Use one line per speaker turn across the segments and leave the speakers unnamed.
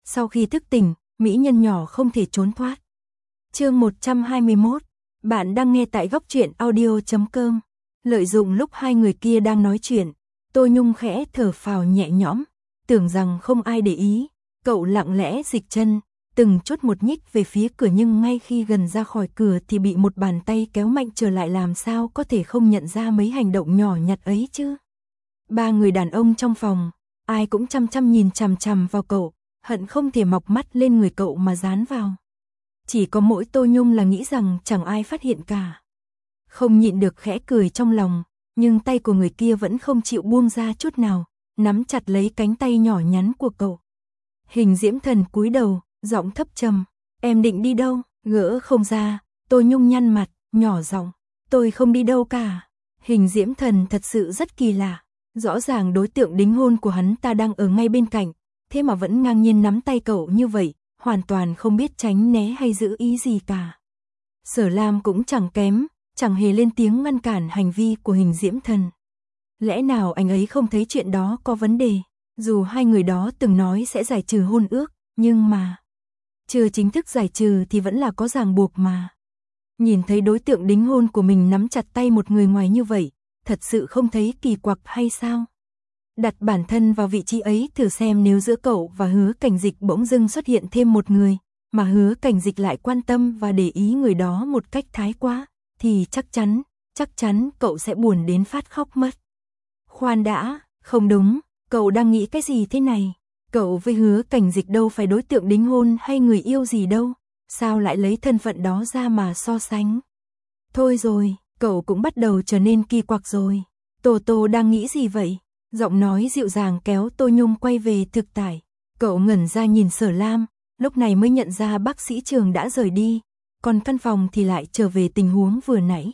Sau khi thức tỉnh, mỹ nhân nhỏ không thể trốn thoát. Chương 121. Bạn đang nghe tại góc truyện audio.com. Lợi dụng lúc hai người kia đang nói chuyện, Tô Nhung khẽ thở phào nhẹ nhõm, tưởng rằng không ai để ý, cậu lặng lẽ dịch chân, từng chút một nhích về phía cửa, nhưng ngay khi gần ra khỏi cửa thì bị một bàn tay kéo mạnh trở lại. Làm sao có thể không nhận ra mấy hành động nhỏ nhặt ấy chứ? Ba người đàn ông trong phòng, ai cũng chăm chăm nhìn chằm chằm vào cậu, hận không thể mọc mắt lên người cậu mà dán vào. Chỉ có mỗi Tô Nhung là nghĩ rằng chẳng ai phát hiện cả. Không nhịn được khẽ cười trong lòng, nhưng tay của người kia vẫn không chịu buông ra chút nào, nắm chặt lấy cánh tay nhỏ nhắn của cậu. Hình Diễm Thần cúi đầu, giọng thấp trầm, "Em định đi đâu?" Gỡ không ra, Tô Nhung nhăn mặt, nhỏ giọng, "Tôi không đi đâu cả." Hình Diễm Thần thật sự rất kỳ lạ, rõ ràng đối tượng đính hôn của hắn ta đang ở ngay bên cạnh, thế mà vẫn ngang nhiên nắm tay cậu như vậy, hoàn toàn không biết tránh né hay giữ ý gì cả. Sở Lam cũng chẳng kém, chẳng hề lên tiếng ngăn cản hành vi của Hình Diễm Thần. Lẽ nào anh ấy không thấy chuyện đó có vấn đề? Dù hai người đó từng nói sẽ giải trừ hôn ước, nhưng mà chưa chính thức giải trừ thì vẫn là có ràng buộc mà. Nhìn thấy đối tượng đính hôn của mình nắm chặt tay một người ngoài như vậy, thật sự không thấy kỳ quặc hay sao? Đặt bản thân vào vị trí ấy thử xem, nếu giữa cậu và Hứa Cảnh Dịch bỗng dưng xuất hiện thêm một người, mà Hứa Cảnh Dịch lại quan tâm và để ý người đó một cách thái quá, thì chắc chắn cậu sẽ buồn đến phát khóc mất. Khoan đã, không đúng, cậu đang nghĩ cái gì thế này? Cậu với Hứa Cảnh Dịch đâu phải đối tượng đính hôn hay người yêu gì đâu, sao lại lấy thân phận đó ra mà so sánh? Thôi rồi, cậu cũng bắt đầu trở nên kỳ quặc rồi. Tô Tô đang nghĩ gì vậy? Giọng nói dịu dàng kéo Tô Nhung quay về thực tại. Cậu ngẩn ra nhìn Sở Lam, lúc này mới nhận ra bác sĩ Trường đã rời đi, còn căn phòng thì lại trở về tình huống vừa nãy.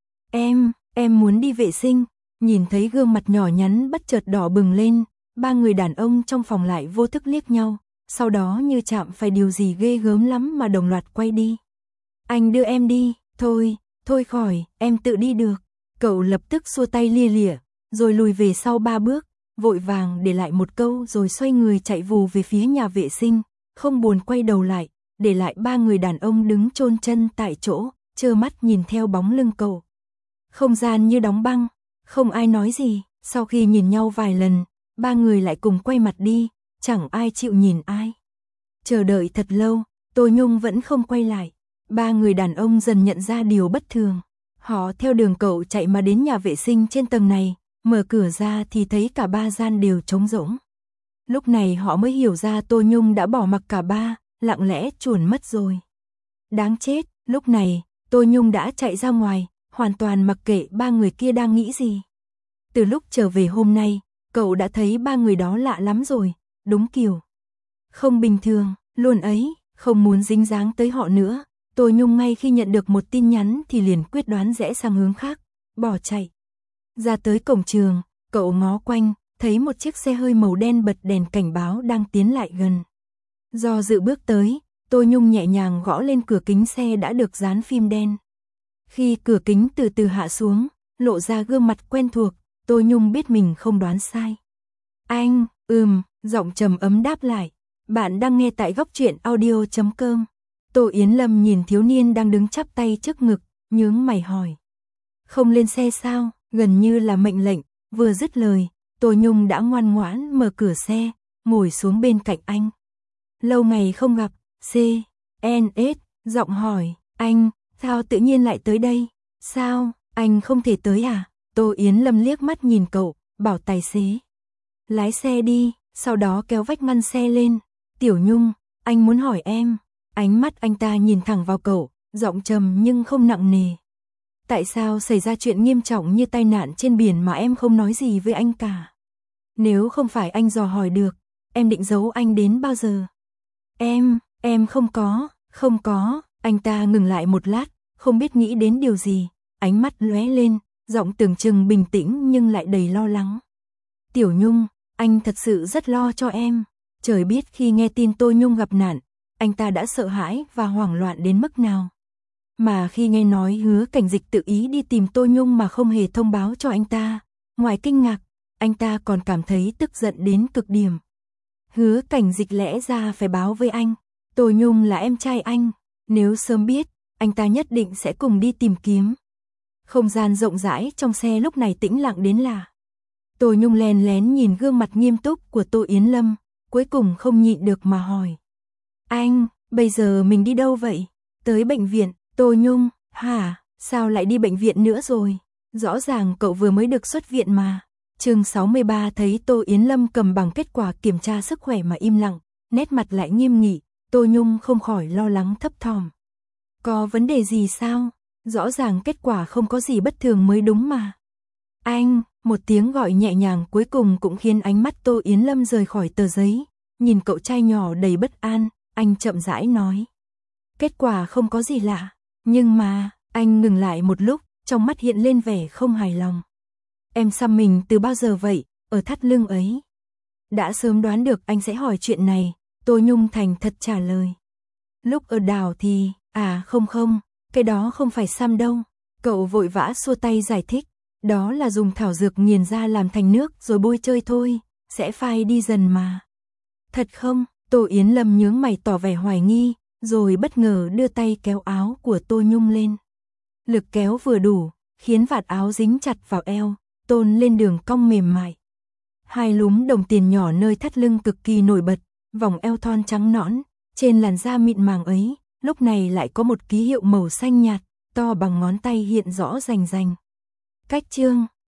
Em muốn đi vệ sinh. Nhìn thấy gương mặt nhỏ nhắn bất chợt đỏ bừng lên, ba người đàn ông trong phòng lại vô thức liếc nhau, sau đó như chạm phải điều gì ghê gớm lắm mà đồng loạt quay đi. Anh đưa em đi, thôi khỏi, em tự đi được. Cậu lập tức xua tay lia lịa, rồi lùi về sau 3 bước, vội vàng để lại một câu rồi xoay người chạy vù về phía nhà vệ sinh, không buồn quay đầu lại, để lại ba người đàn ông đứng chôn chân tại chỗ, trơ mắt nhìn theo bóng lưng cậu. Không gian như đóng băng, không ai nói gì, sau khi nhìn nhau vài lần, ba người lại cùng quay mặt đi, chẳng ai chịu nhìn ai. Chờ đợi thật lâu, Tô Nhung vẫn không quay lại, ba người đàn ông dần nhận ra điều bất thường. Họ theo đường cậu chạy mà đến nhà vệ sinh trên tầng này, mở cửa ra thì thấy cả ba gian đều trống rỗng. Lúc này họ mới hiểu ra Tô Nhung đã bỏ mặc cả ba, lặng lẽ chuồn mất rồi. Đáng chết, lúc này, Tô Nhung đã chạy ra ngoài, hoàn toàn mặc kệ ba người kia đang nghĩ gì. Từ lúc trở về hôm nay, cậu đã thấy ba người đó lạ lắm rồi, đúng kiểu không bình thường, luôn ấy, không muốn dính dáng tới họ nữa. Tô Nhung ngay khi nhận được một tin nhắn thì liền quyết đoán rẽ sang hướng khác, bỏ chạy. Ra tới cổng trường, cậu ngó quanh, thấy một chiếc xe hơi màu đen bật đèn cảnh báo đang tiến lại gần. Do dự bước tới, Tô Nhung nhẹ nhàng gõ lên cửa kính xe đã được dán phim đen. Khi cửa kính từ từ hạ xuống, lộ ra gương mặt quen thuộc, Tô Nhung biết mình không đoán sai. Anh, giọng trầm ấm đáp lại. Bạn đang nghe tại góc truyện audio.com. Tô Yến Lâm nhìn thiếu niên đang đứng chắp tay trước ngực, nhướng mày hỏi. Không lên xe sao? Gần như là mệnh lệnh, vừa dứt lời, Tô Nhung đã ngoan ngoãn mở cửa xe, ngồi xuống bên cạnh anh. Lâu ngày không gặp, C.N.S. Giọng hỏi, anh, sao tự nhiên lại tới đây? Sao, anh không thể tới à? Tô Yến Lâm liếc mắt nhìn cậu, bảo tài xế lái xe đi, sau đó kéo vách ngăn xe lên. Tiểu Nhung, anh muốn hỏi em. Ánh mắt anh ta nhìn thẳng vào cậu, giọng trầm nhưng không nặng nề. Tại sao xảy ra chuyện nghiêm trọng như tai nạn trên biển mà em không nói gì với anh cả? Nếu không phải anh dò hỏi được, em định giấu anh đến bao giờ? Em không có. Anh ta ngừng lại một lát, không biết nghĩ đến điều gì, ánh mắt lóe lên, giọng tưởng chừng bình tĩnh nhưng lại đầy lo lắng. Tiểu Nhung, anh thật sự rất lo cho em. Trời biết khi nghe tin Tô Nhung gặp nạn, anh ta đã sợ hãi và hoảng loạn đến mức nào. Mà khi nghe nói Hứa Cảnh Dịch tự ý đi tìm Tô Nhung mà không hề thông báo cho anh ta, ngoài kinh ngạc, anh ta còn cảm thấy tức giận đến cực điểm. Hứa Cảnh Dịch lẽ ra phải báo với anh. Tô Nhung là em trai anh. Nếu sớm biết, anh ta nhất định sẽ cùng đi tìm kiếm. Không gian rộng rãi trong xe lúc này tĩnh lặng đến lạ. Tô Nhung lén lén nhìn gương mặt nghiêm túc của Tô Yến Lâm, cuối cùng không nhịn được mà hỏi. Anh, bây giờ mình đi đâu vậy? Tới bệnh viện. Tô Nhung, hả, sao lại đi bệnh viện nữa rồi? Rõ ràng cậu vừa mới được xuất viện mà. Chương 63 thấy Tô Yến Lâm cầm bằng kết quả kiểm tra sức khỏe mà im lặng, nét mặt lại nghiêm nghị, Tô Nhung không khỏi lo lắng thấp thỏm. Có vấn đề gì sao? Rõ ràng kết quả không có gì bất thường mới đúng mà. Anh, một tiếng gọi nhẹ nhàng cuối cùng cũng khiến ánh mắt Tô Yến Lâm rời khỏi tờ giấy, nhìn cậu trai nhỏ đầy bất an, anh chậm rãi nói. Kết quả không có gì lạ, nhưng mà, anh ngừng lại một lúc, trong mắt hiện lên vẻ không hài lòng. Em xăm mình từ bao giờ vậy, ở thắt lưng ấy? Đã sớm đoán được anh sẽ hỏi chuyện này, Tô Nhung thành thật trả lời. Lúc ở đảo thì, không, cái đó không phải xăm đâu. Cậu vội vã xua tay giải thích, đó là dùng thảo dược nghiền ra làm thành nước rồi bôi chơi thôi, sẽ phai đi dần mà. Thật không? Tô Yến Lâm nhướng mày tỏ vẻ hoài nghi, rồi bất ngờ đưa tay kéo áo của Tô Nhung lên. Lực kéo vừa đủ, khiến vạt áo dính chặt vào eo, tôn lên đường cong mềm mại. Hai lúm đồng tiền nhỏ nơi thắt lưng cực kỳ nổi bật, vòng eo thon trắng nõn, trên làn da mịn màng ấy, lúc này lại có một ký hiệu màu xanh nhạt, to bằng ngón tay hiện rõ rành rành. Cách chương